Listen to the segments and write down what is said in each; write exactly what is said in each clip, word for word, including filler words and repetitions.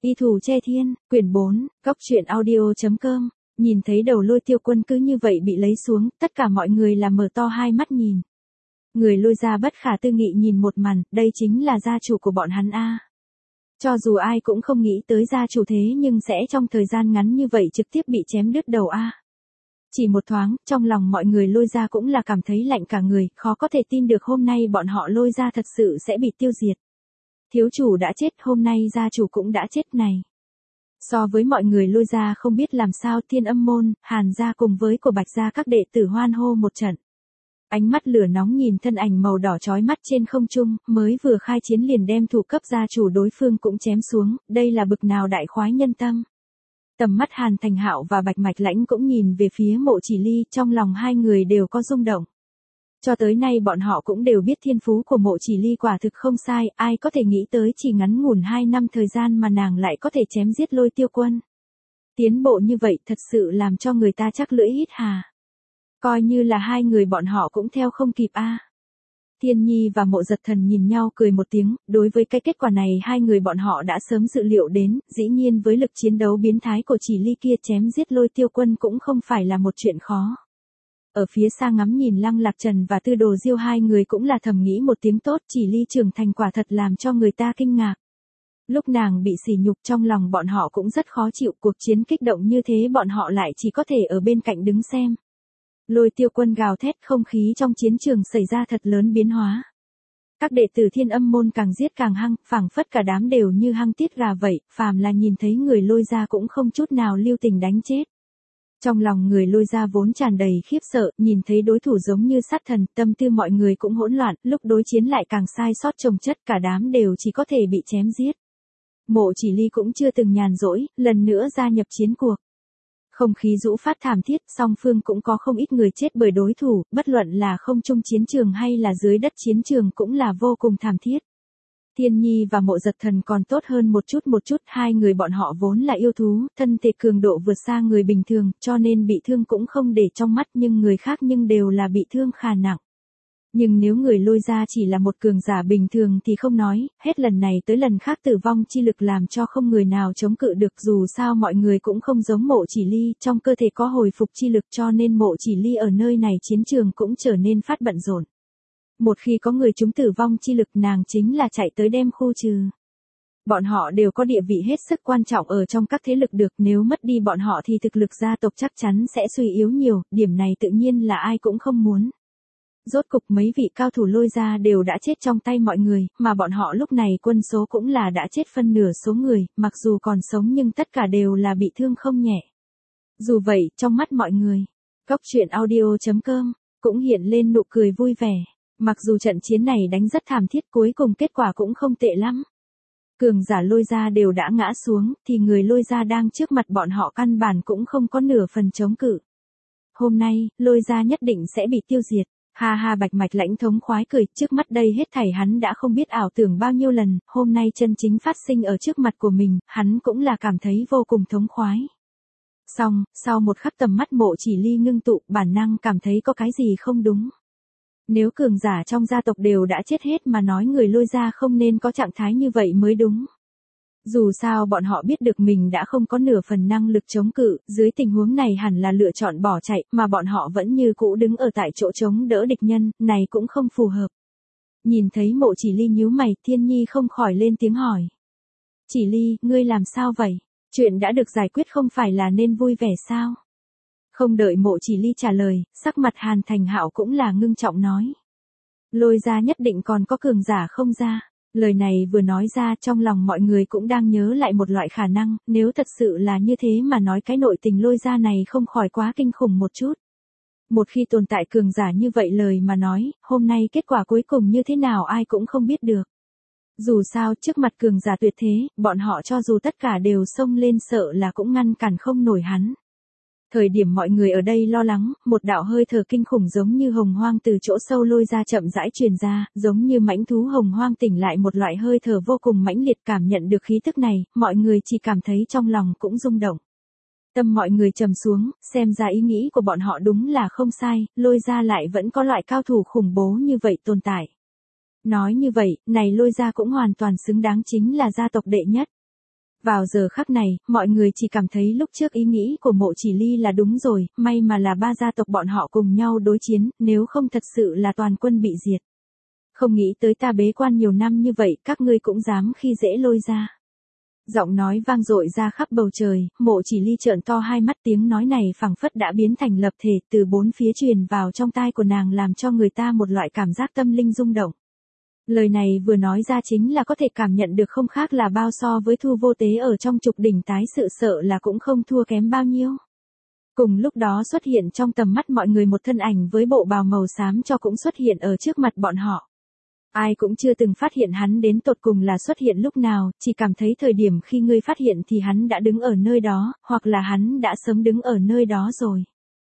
Y Thù Che Thiên, quyển bốn, góc truyện audio.com, nhìn thấy đầu Lôi Tiêu Quân cứ như vậy bị lấy xuống, tất cả mọi người là mở to hai mắt nhìn. Người Lôi gia bất khả tư nghị nhìn một màn, đây chính là gia chủ của bọn hắn a. Cho dù ai cũng không nghĩ tới gia chủ thế nhưng sẽ trong thời gian ngắn như vậy trực tiếp bị chém đứt đầu a. Chỉ một thoáng, trong lòng mọi người Lôi gia cũng là cảm thấy lạnh cả người, khó có thể tin được hôm nay bọn họ Lôi gia thật sự sẽ bị tiêu diệt. Thiếu chủ đã chết, hôm nay gia chủ cũng đã chết này. So với mọi người Lôi gia không biết làm sao Thiên Âm môn, Hàn gia cùng với của Bạch gia các đệ tử hoan hô một trận. Ánh mắt lửa nóng nhìn thân ảnh màu đỏ chói mắt trên không trung, mới vừa khai chiến liền đem thủ cấp gia chủ đối phương cũng chém xuống, đây là bực nào đại khoái nhân tâm. Tầm mắt Hàn Thành Hạo và Bạch Mạch Lãnh cũng nhìn về phía Mộ Chỉ Ly, trong lòng hai người đều có rung động. Cho tới nay bọn họ cũng đều biết thiên phú của Mộ Chỉ Ly quả thực không sai, ai có thể nghĩ tới chỉ ngắn ngủn hai năm thời gian mà nàng lại có thể chém giết Lôi Tiêu Quân. Tiến bộ như vậy thật sự làm cho người ta chắc lưỡi hít hà. Coi như là hai người bọn họ cũng theo không kịp a. À. Thiên Nhi và Mộ Giật Thần nhìn nhau cười một tiếng, đối với cái kết quả này hai người bọn họ đã sớm dự liệu đến, dĩ nhiên với lực chiến đấu biến thái của Chỉ Ly kia chém giết Lôi Tiêu Quân cũng không phải là một chuyện khó. Ở phía xa ngắm nhìn Lăng Lạc Trần và Tư Đồ Diêu hai người cũng là thầm nghĩ một tiếng tốt, Chỉ Ly trưởng thành quả thật làm cho người ta kinh ngạc. Lúc nàng bị sỉ nhục trong lòng bọn họ cũng rất khó chịu, cuộc chiến kích động như thế bọn họ lại chỉ có thể ở bên cạnh đứng xem. Lôi Tiêu Quân gào thét, không khí trong chiến trường xảy ra thật lớn biến hóa. Các đệ tử Thiên Âm môn càng giết càng hăng, phảng phất cả đám đều như hăng tiết gà vậy, phàm là nhìn thấy người Lôi gia cũng không chút nào lưu tình đánh chết. Trong lòng người Lôi gia vốn tràn đầy khiếp sợ, nhìn thấy đối thủ giống như sát thần, tâm tư mọi người cũng hỗn loạn, lúc đối chiến lại càng sai sót chồng chất, cả đám đều chỉ có thể bị chém giết. Mộ Chỉ Ly cũng chưa từng nhàn rỗi, lần nữa gia nhập chiến cuộc. Không khí rũ phát thảm thiết, song phương cũng có không ít người chết bởi đối thủ, bất luận là không trung chiến trường hay là dưới đất chiến trường cũng là vô cùng thảm thiết. Thiên Nhi và Mộ Giật Thần còn tốt hơn một chút một chút, hai người bọn họ vốn là yêu thú, thân thể cường độ vượt xa người bình thường, cho nên bị thương cũng không để trong mắt, nhưng người khác nhưng đều là bị thương khá nặng. Nhưng nếu người Lôi gia chỉ là một cường giả bình thường thì không nói, hết lần này tới lần khác tử vong chi lực làm cho không người nào chống cự được, dù sao mọi người cũng không giống Mộ Chỉ Ly, trong cơ thể có hồi phục chi lực cho nên Mộ Chỉ Ly ở nơi này chiến trường cũng trở nên phát bận rộn. Một khi có người chúng tử vong chi lực nàng chính là chạy tới đem khu trừ. Bọn họ đều có địa vị hết sức quan trọng ở trong các thế lực được, nếu mất đi bọn họ thì thực lực gia tộc chắc chắn sẽ suy yếu nhiều, điểm này tự nhiên là ai cũng không muốn. Rốt cục mấy vị cao thủ Lôi gia đều đã chết trong tay mọi người, mà bọn họ lúc này quân số cũng là đã chết phân nửa số người, mặc dù còn sống nhưng tất cả đều là bị thương không nhẹ. Dù vậy, trong mắt mọi người, góc truyện audio.com cũng hiện lên nụ cười vui vẻ. Mặc dù trận chiến này đánh rất thảm thiết, cuối cùng kết quả cũng không tệ lắm. Cường giả Lôi gia đều đã ngã xuống, thì người Lôi gia đang trước mặt bọn họ căn bản cũng không có nửa phần chống cự. Hôm nay, Lôi gia nhất định sẽ bị tiêu diệt. Ha ha, Bạch Mạch Lãnh thống khoái cười, trước mắt đây hết thảy hắn đã không biết ảo tưởng bao nhiêu lần, hôm nay chân chính phát sinh ở trước mặt của mình, hắn cũng là cảm thấy vô cùng thống khoái. Xong, sau một khắc tầm mắt Mộ Chỉ Ly ngưng tụ, bản năng cảm thấy có cái gì không đúng. Nếu cường giả trong gia tộc đều đã chết hết mà nói người Lôi gia không nên có trạng thái như vậy mới đúng. Dù sao bọn họ biết được mình đã không có nửa phần năng lực chống cự, dưới tình huống này hẳn là lựa chọn bỏ chạy, mà bọn họ vẫn như cũ đứng ở tại chỗ chống đỡ địch nhân, này cũng không phù hợp. Nhìn thấy Mộ Chỉ Ly nhíu mày, Thiên Nhi không khỏi lên tiếng hỏi. Chỉ Ly, ngươi làm sao vậy? Chuyện đã được giải quyết không phải là nên vui vẻ sao? Không đợi Mộ Chỉ Ly trả lời, sắc mặt Hàn Thành Hạo cũng là ngưng trọng nói. Lôi gia nhất định còn có cường giả không ra. Lời này vừa nói ra trong lòng mọi người cũng đang nhớ lại một loại khả năng, nếu thật sự là như thế mà nói cái nội tình Lôi gia này không khỏi quá kinh khủng một chút. Một khi tồn tại cường giả như vậy lời mà nói, hôm nay kết quả cuối cùng như thế nào ai cũng không biết được. Dù sao trước mặt cường giả tuyệt thế, bọn họ cho dù tất cả đều xông lên sợ là cũng ngăn cản không nổi hắn. Thời điểm mọi người ở đây lo lắng, một đạo hơi thở kinh khủng giống như hồng hoang từ chỗ sâu Lôi ra chậm rãi truyền ra, giống như mãnh thú hồng hoang tỉnh lại một loại hơi thở vô cùng mãnh liệt, cảm nhận được khí tức này, mọi người chỉ cảm thấy trong lòng cũng rung động. Tâm mọi người trầm xuống, xem ra ý nghĩ của bọn họ đúng là không sai, Lôi ra lại vẫn có loại cao thủ khủng bố như vậy tồn tại. Nói như vậy, này Lôi ra cũng hoàn toàn xứng đáng chính là gia tộc đệ nhất. Vào giờ khắc này, mọi người chỉ cảm thấy lúc trước ý nghĩ của Mộ Chỉ Ly là đúng rồi, may mà là ba gia tộc bọn họ cùng nhau đối chiến, nếu không thật sự là toàn quân bị diệt. Không nghĩ tới ta bế quan nhiều năm như vậy, các ngươi cũng dám khi dễ Lôi gia. Giọng nói vang dội ra khắp bầu trời, Mộ Chỉ Ly trợn to hai mắt, tiếng nói này phảng phất đã biến thành lập thể từ bốn phía truyền vào trong tai của nàng, làm cho người ta một loại cảm giác tâm linh rung động. Lời này vừa nói ra chính là có thể cảm nhận được không khác là bao so với Thu Vô Tế ở trong Trục Đỉnh tái sự, sợ là cũng không thua kém bao nhiêu. Cùng lúc đó xuất hiện trong tầm mắt mọi người một thân ảnh với bộ bào màu xám cho cũng xuất hiện ở trước mặt bọn họ. Ai cũng chưa từng phát hiện hắn đến tột cùng là xuất hiện lúc nào, chỉ cảm thấy thời điểm khi ngươi phát hiện thì hắn đã đứng ở nơi đó, hoặc là hắn đã sớm đứng ở nơi đó rồi.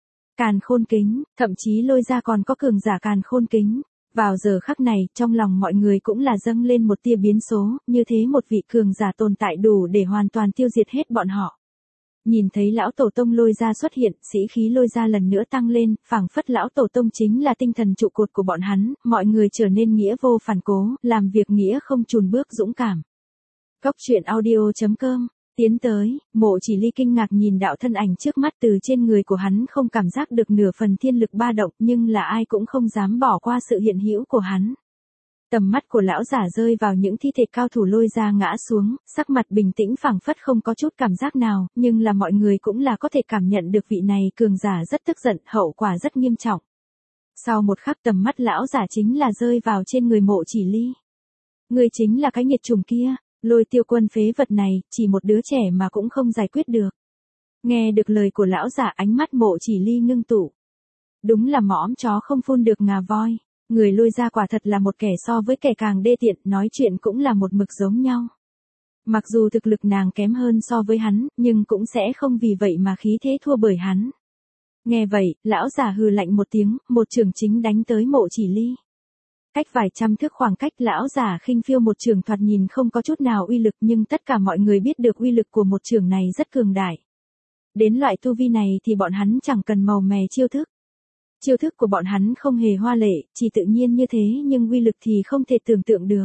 Càn Khôn Kính, thậm chí Lôi gia còn có cường giả Càn Khôn Kính. Vào giờ khắc này, trong lòng mọi người cũng là dâng lên một tia biến số, như thế một vị cường giả tồn tại đủ để hoàn toàn tiêu diệt hết bọn họ. Nhìn thấy lão tổ tông Lôi gia xuất hiện, sĩ khí Lôi gia lần nữa tăng lên, phảng phất lão tổ tông chính là tinh thần trụ cột của bọn hắn, mọi người trở nên nghĩa vô phản cố, làm việc nghĩa không chùn bước, dũng cảm. Cốc truyện audio chấm com. Tiến tới, Mộ Chỉ Ly kinh ngạc nhìn đạo thân ảnh trước mắt, từ trên người của hắn không cảm giác được nửa phần thiên lực ba động, nhưng là ai cũng không dám bỏ qua sự hiện hữu của hắn. Tầm mắt của lão giả rơi vào những thi thể cao thủ Lôi gia ngã xuống, sắc mặt bình tĩnh phảng phất không có chút cảm giác nào, nhưng là mọi người cũng là có thể cảm nhận được vị này cường giả rất tức giận, hậu quả rất nghiêm trọng. Sau một khắc tầm mắt lão giả chính là rơi vào trên người Mộ Chỉ Ly. Người chính là cái nghiệt chủng kia. Lôi Tiêu Quân phế vật này, chỉ một đứa trẻ mà cũng không giải quyết được. Nghe được lời của lão giả, ánh mắt Mộ Chỉ Ly ngưng tụ. Đúng là mõm chó không phun được ngà voi, người Lôi gia quả thật là một kẻ so với kẻ càng đê tiện, nói chuyện cũng là một mực giống nhau. Mặc dù thực lực nàng kém hơn so với hắn, nhưng cũng sẽ không vì vậy mà khí thế thua bởi hắn. Nghe vậy, lão giả hừ lạnh một tiếng, một chưởng chính đánh tới Mộ Chỉ Ly. Cách vài trăm thước khoảng cách, lão giả khinh phiêu một chưởng thoạt nhìn không có chút nào uy lực, nhưng tất cả mọi người biết được uy lực của một chưởng này rất cường đại. Đến loại tu vi này thì bọn hắn chẳng cần màu mè chiêu thức. Chiêu thức của bọn hắn không hề hoa lệ, chỉ tự nhiên như thế, nhưng uy lực thì không thể tưởng tượng được.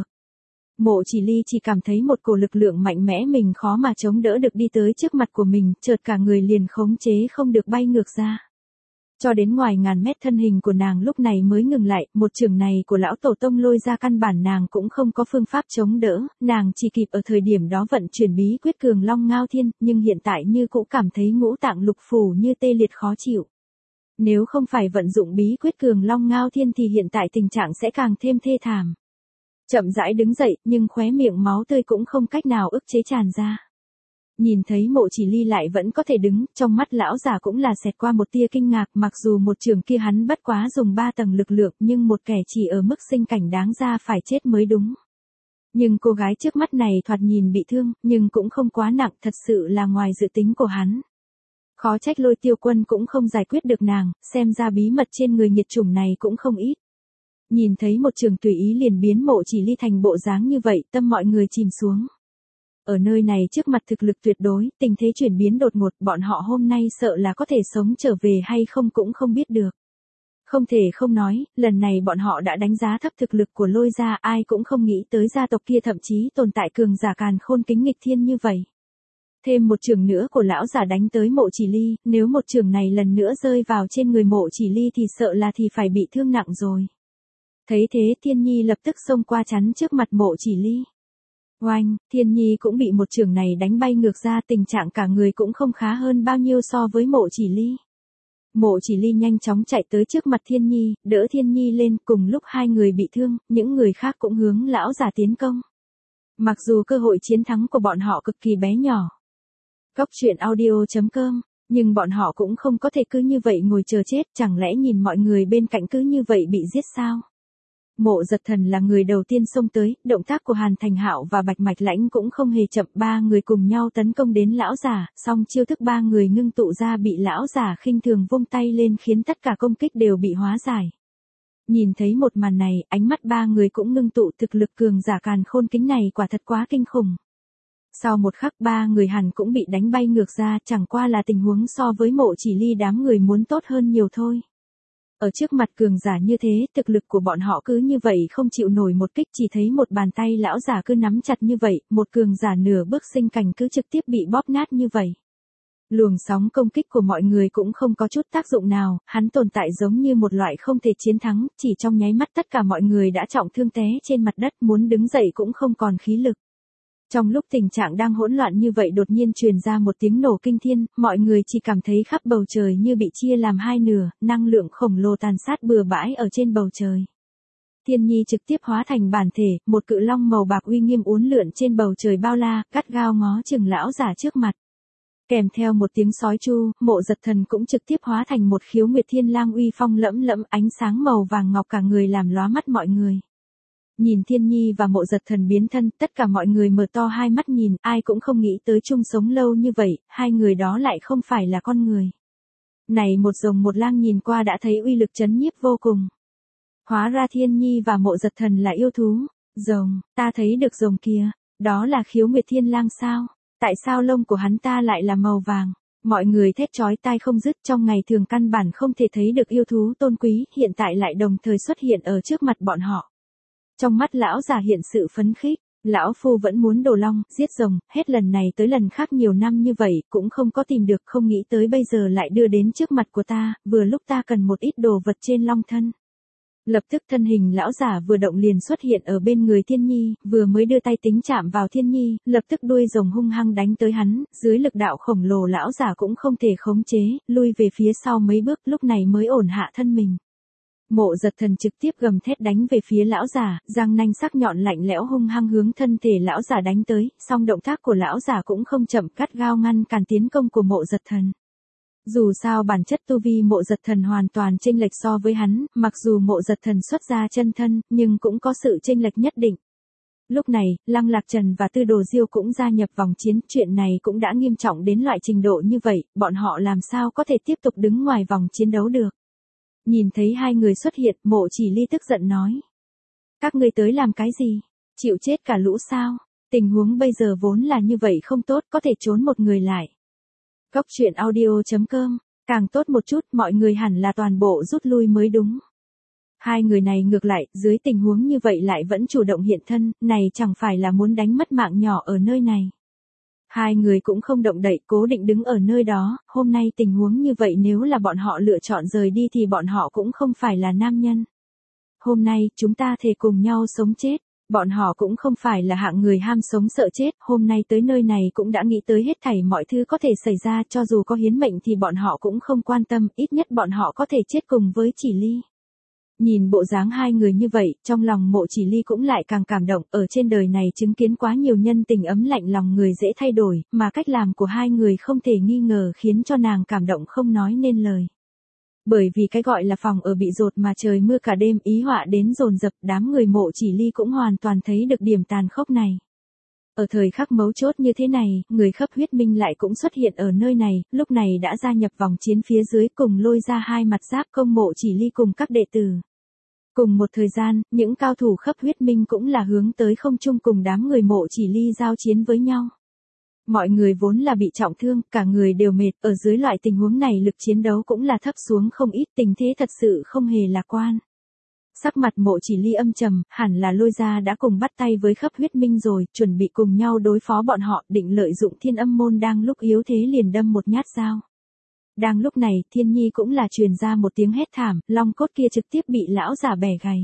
Mộ Chỉ Ly chỉ cảm thấy một cổ lực lượng mạnh mẽ mình khó mà chống đỡ được đi tới trước mặt của mình, chợt cả người liền khống chế không được bay ngược ra. Cho đến ngoài ngàn mét thân hình của nàng lúc này mới ngừng lại, một chưởng này của lão tổ tông Lôi gia căn bản nàng cũng không có phương pháp chống đỡ, nàng chỉ kịp ở thời điểm đó vận chuyển bí quyết Cường Long Ngao Thiên, nhưng hiện tại như cũng cảm thấy ngũ tạng lục phủ như tê liệt khó chịu. Nếu không phải vận dụng bí quyết Cường Long Ngao Thiên thì hiện tại tình trạng sẽ càng thêm thê thảm. Chậm rãi đứng dậy, nhưng khóe miệng máu tươi cũng không cách nào ức chế tràn ra. Nhìn thấy Mộ Chỉ Ly lại vẫn có thể đứng, trong mắt lão giả cũng là xẹt qua một tia kinh ngạc, mặc dù một trường kia hắn bất quá dùng ba tầng lực lượng, nhưng một kẻ chỉ ở mức sinh cảnh đáng ra phải chết mới đúng. Nhưng cô gái trước mắt này thoạt nhìn bị thương, nhưng cũng không quá nặng, thật sự là ngoài dự tính của hắn. Khó trách Lôi Tiêu Quân cũng không giải quyết được nàng, xem ra bí mật trên người nghiệt chủng này cũng không ít. Nhìn thấy một trường tùy ý liền biến Mộ Chỉ Ly thành bộ dáng như vậy, tâm mọi người chìm xuống. Ở nơi này trước mặt thực lực tuyệt đối, tình thế chuyển biến đột ngột, bọn họ hôm nay sợ là có thể sống trở về hay không cũng không biết được. Không thể không nói, lần này bọn họ đã đánh giá thấp thực lực của Lôi gia, ai cũng không nghĩ tới gia tộc kia thậm chí tồn tại cường giả Càn Khôn Kính nghịch thiên như vậy. Thêm một chưởng nữa của lão giả đánh tới Mộ Chỉ Ly, nếu một chưởng này lần nữa rơi vào trên người Mộ Chỉ Ly thì sợ là thì phải bị thương nặng rồi. Thấy thế Thiên Nhi lập tức xông qua chắn trước mặt Mộ Chỉ Ly. Oanh, Thiên Nhi cũng bị một chưởng này đánh bay ngược ra, tình trạng cả người cũng không khá hơn bao nhiêu so với Mộ Chỉ Ly. Mộ Chỉ Ly nhanh chóng chạy tới trước mặt Thiên Nhi, đỡ Thiên Nhi lên, cùng lúc hai người bị thương, những người khác cũng hướng lão giả tiến công. Mặc dù cơ hội chiến thắng của bọn họ cực kỳ bé nhỏ. Cốc truyện audio chấm com, nhưng bọn họ cũng không có thể cứ như vậy ngồi chờ chết, chẳng lẽ nhìn mọi người bên cạnh cứ như vậy bị giết sao? Mộ Giật Thần là người đầu tiên xông tới, động tác của Hàn Thành Hạo và Bạch Mạch Lãnh cũng không hề chậm, ba người cùng nhau tấn công đến lão giả, song chiêu thức ba người ngưng tụ ra bị lão giả khinh thường vung tay lên khiến tất cả công kích đều bị hóa giải. Nhìn thấy một màn này, ánh mắt ba người cũng ngưng tụ, thực lực cường giả Càn Khôn Kính này quả thật quá kinh khủng. Sau một khắc ba người Hàn cũng bị đánh bay ngược ra, chẳng qua là tình huống so với Mộ Chỉ Ly đám người muốn tốt hơn nhiều thôi. Ở trước mặt cường giả như thế, thực lực của bọn họ cứ như vậy không chịu nổi một kích, chỉ thấy một bàn tay lão giả cứ nắm chặt như vậy, một cường giả nửa bước sinh cảnh cứ trực tiếp bị bóp nát như vậy. Luồng sóng công kích của mọi người cũng không có chút tác dụng nào, hắn tồn tại giống như một loại không thể chiến thắng, chỉ trong nháy mắt tất cả mọi người đã trọng thương té trên mặt đất, muốn đứng dậy cũng không còn khí lực. Trong lúc tình trạng đang hỗn loạn như vậy đột nhiên truyền ra một tiếng nổ kinh thiên, mọi người chỉ cảm thấy khắp bầu trời như bị chia làm hai nửa, năng lượng khổng lồ tàn sát bừa bãi ở trên bầu trời. Thiên Nhi trực tiếp hóa thành bản thể, một cự long màu bạc uy nghiêm uốn lượn trên bầu trời bao la, gắt gao ngó chừng lão giả trước mặt. Kèm theo một tiếng sói chu, Mộ Giật Thần cũng trực tiếp hóa thành một khiếu nguyệt thiên lang uy phong lẫm lẫm, ánh sáng màu vàng ngọc cả người làm lóa mắt mọi người. Nhìn Thiên Nhi và Mộ Giật Thần biến thân, tất cả mọi người mở to hai mắt nhìn, ai cũng không nghĩ tới chung sống lâu như vậy, hai người đó lại không phải là con người. Này một rồng một lang nhìn qua đã thấy uy lực chấn nhiếp vô cùng. Hóa ra Thiên Nhi và Mộ Giật Thần là yêu thú. Rồng, ta thấy được rồng kia, đó là khiếu nguyệt thiên lang sao? Tại sao lông của hắn ta lại là màu vàng? Mọi người thét chói tai không dứt, trong ngày thường căn bản không thể thấy được yêu thú tôn quý, hiện tại lại đồng thời xuất hiện ở trước mặt bọn họ. Trong mắt lão già hiện sự phấn khích, lão phu vẫn muốn đồ long, giết rồng, hết lần này tới lần khác nhiều năm như vậy, cũng không có tìm được, không nghĩ tới bây giờ lại đưa đến trước mặt của ta, vừa lúc ta cần một ít đồ vật trên long thân. Lập tức thân hình lão giả vừa động liền xuất hiện ở bên người Thiên Nhi, vừa mới đưa tay tính chạm vào Thiên Nhi, lập tức đuôi rồng hung hăng đánh tới hắn, dưới lực đạo khổng lồ lão giả cũng không thể khống chế, lui về phía sau mấy bước, lúc này mới ổn hạ thân mình. Mộ Giật Thần trực tiếp gầm thét đánh về phía lão giả, răng nanh sắc nhọn lạnh lẽo hung hăng hướng thân thể lão giả đánh tới, song động tác của lão giả cũng không chậm, cắt gao ngăn cản tiến công của Mộ Giật Thần. Dù sao bản chất tu vi Mộ Giật Thần hoàn toàn chênh lệch so với hắn, mặc dù Mộ Giật Thần xuất ra chân thân, nhưng cũng có sự chênh lệch nhất định. Lúc này, Lăng Lạc Trần và Tư Đồ Diêu cũng gia nhập vòng chiến, chuyện này cũng đã nghiêm trọng đến loại trình độ như vậy, bọn họ làm sao có thể tiếp tục đứng ngoài vòng chiến đấu được. Nhìn thấy hai người xuất hiện, Mộ Chỉ Ly tức giận nói. Các ngươi tới làm cái gì? Chịu chết cả lũ sao? Tình huống bây giờ vốn là như vậy không tốt, có thể trốn một người lại. Cốc truyện audio chấm com, càng tốt một chút, mọi người hẳn là toàn bộ rút lui mới đúng. Hai người này ngược lại, dưới tình huống như vậy lại vẫn chủ động hiện thân, này chẳng phải là muốn đánh mất mạng nhỏ ở nơi này. Hai người cũng không động đậy, cố định đứng ở nơi đó, hôm nay tình huống như vậy nếu là bọn họ lựa chọn rời đi thì bọn họ cũng không phải là nam nhân. Hôm nay, chúng ta thề cùng nhau sống chết. Bọn họ cũng không phải là hạng người ham sống sợ chết, hôm nay tới nơi này cũng đã nghĩ tới hết thảy mọi thứ có thể xảy ra, cho dù có hiến mệnh thì bọn họ cũng không quan tâm, ít nhất bọn họ có thể chết cùng với Chỉ Ly. Nhìn bộ dáng hai người như vậy, trong lòng Mộ Chỉ Ly cũng lại càng cảm động, ở trên đời này chứng kiến quá nhiều nhân tình ấm lạnh lòng người dễ thay đổi, mà cách làm của hai người không thể nghi ngờ khiến cho nàng cảm động không nói nên lời. Bởi vì cái gọi là phòng ở bị dột mà trời mưa cả đêm, ý họa đến dồn dập, đám người Mộ Chỉ Ly cũng hoàn toàn thấy được điểm tàn khốc này. Ở thời khắc mấu chốt như thế này, người khắp huyết minh lại cũng xuất hiện ở nơi này, lúc này đã gia nhập vòng chiến phía dưới cùng lôi ra hai mặt giáp công Mộ Chỉ Ly cùng các đệ tử. Cùng một thời gian, những cao thủ khắp huyết minh cũng là hướng tới không trung cùng đám người Mộ Chỉ Ly giao chiến với nhau. Mọi người vốn là bị trọng thương, cả người đều mệt, ở dưới loại tình huống này lực chiến đấu cũng là thấp xuống không ít, tình thế thật sự không hề lạc quan. Sắc mặt Mộ Chỉ Ly âm trầm, hẳn là lôi ra đã cùng bắt tay với khắp huyết minh rồi, chuẩn bị cùng nhau đối phó bọn họ, định lợi dụng Thiên Âm môn đang lúc yếu thế liền đâm một nhát dao. Đang lúc này, Thiên Nhi cũng là truyền ra một tiếng hét thảm, long cốt kia trực tiếp bị lão giả bẻ gãy.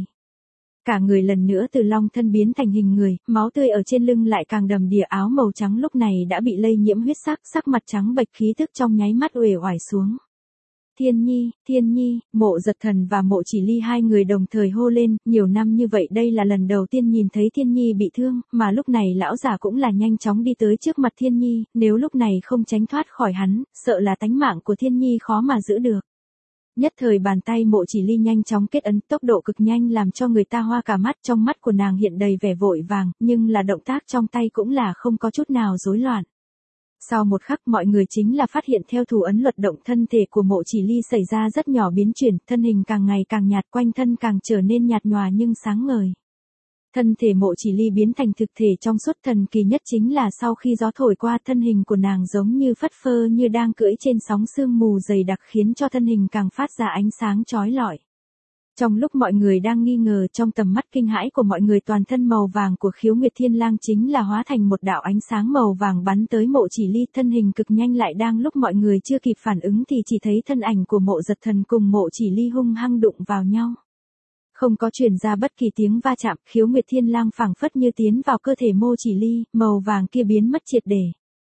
Cả người lần nữa từ long thân biến thành hình người, máu tươi ở trên lưng lại càng đầm đìa, áo màu trắng lúc này đã bị lây nhiễm huyết sắc, sắc mặt trắng bệch, khí thức trong nháy mắt uể oải xuống. Thiên Nhi, Thiên Nhi, Mộ Giật Thần và Mộ Chỉ Ly hai người đồng thời hô lên, nhiều năm như vậy đây là lần đầu tiên nhìn thấy Thiên Nhi bị thương, mà lúc này lão giả cũng là nhanh chóng đi tới trước mặt Thiên Nhi, nếu lúc này không tránh thoát khỏi hắn, sợ là tánh mạng của Thiên Nhi khó mà giữ được. Nhất thời bàn tay Mộ Chỉ Ly nhanh chóng kết ấn, tốc độ cực nhanh làm cho người ta hoa cả mắt, trong mắt của nàng hiện đầy vẻ vội vàng, nhưng là động tác trong tay cũng là không có chút nào rối loạn. Sau một khắc mọi người chính là phát hiện theo thủ ấn luật động thân thể của Mộ Chỉ Ly xảy ra rất nhỏ biến chuyển, thân hình càng ngày càng nhạt, quanh thân càng trở nên nhạt nhòa nhưng sáng ngời. Thân thể Mộ Chỉ Ly biến thành thực thể trong suốt, thần kỳ nhất chính là sau khi gió thổi qua, thân hình của nàng giống như phất phơ, như đang cưỡi trên sóng sương mù dày đặc, khiến cho thân hình càng phát ra ánh sáng chói lọi. Trong lúc mọi người đang nghi ngờ, trong tầm mắt kinh hãi của mọi người, toàn thân màu vàng của Khiếu Nguyệt Thiên Lang chính là hóa thành một đạo ánh sáng màu vàng bắn tới Mộ Chỉ Ly, thân hình cực nhanh, lại đang lúc mọi người chưa kịp phản ứng thì chỉ thấy thân ảnh của Mộ Giật Thần cùng Mộ Chỉ Ly hung hăng đụng vào nhau. Không có truyền ra bất kỳ tiếng va chạm, Khiếu Nguyệt Thiên Lang phảng phất như tiến vào cơ thể Mộ Chỉ Ly, màu vàng kia biến mất triệt để.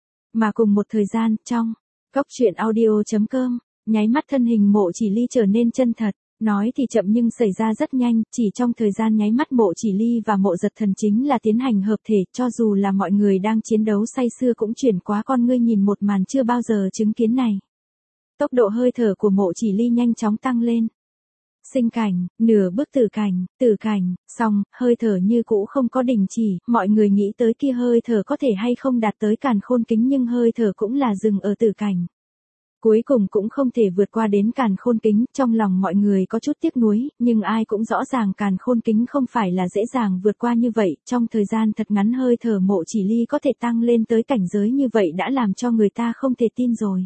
Mà cùng một thời gian, trong Cốc Truyện Audio chấm com, nháy mắt thân hình Mộ Chỉ Ly trở nên chân thật. Nói thì chậm nhưng xảy ra rất nhanh, chỉ trong thời gian nháy mắt Mộ Chỉ Ly và Mộ Giật Thần chính là tiến hành hợp thể, cho dù là mọi người đang chiến đấu say sưa cũng chuyển quá con ngươi nhìn một màn chưa bao giờ chứng kiến này. Tốc độ hơi thở của Mộ Chỉ Ly nhanh chóng tăng lên. Sinh cảnh, nửa bước tử cảnh, tử cảnh, xong, hơi thở như cũ không có đình chỉ, mọi người nghĩ tới kia hơi thở có thể hay không đạt tới càn khôn kính, nhưng hơi thở cũng là dừng ở tử cảnh. Cuối cùng cũng không thể vượt qua đến càn khôn kính, trong lòng mọi người có chút tiếc nuối, nhưng ai cũng rõ ràng càn khôn kính không phải là dễ dàng vượt qua như vậy, trong thời gian thật ngắn hơi thở Mộ Chỉ Ly có thể tăng lên tới cảnh giới như vậy đã làm cho người ta không thể tin rồi.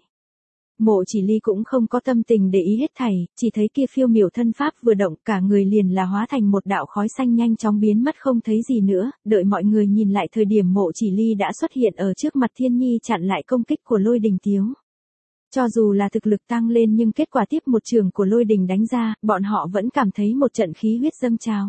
Mộ Chỉ Ly cũng không có tâm tình để ý hết thảy, chỉ thấy kia phiêu miểu thân pháp vừa động, cả người liền là hóa thành một đạo khói xanh nhanh chóng biến mất không thấy gì nữa, đợi mọi người nhìn lại thời điểm Mộ Chỉ Ly đã xuất hiện ở trước mặt Thiên Nhi chặn lại công kích của Lôi Đình Tiếu. Cho dù là thực lực tăng lên nhưng kết quả tiếp một trường của Lôi Đình đánh ra, bọn họ vẫn cảm thấy một trận khí huyết dâng trào.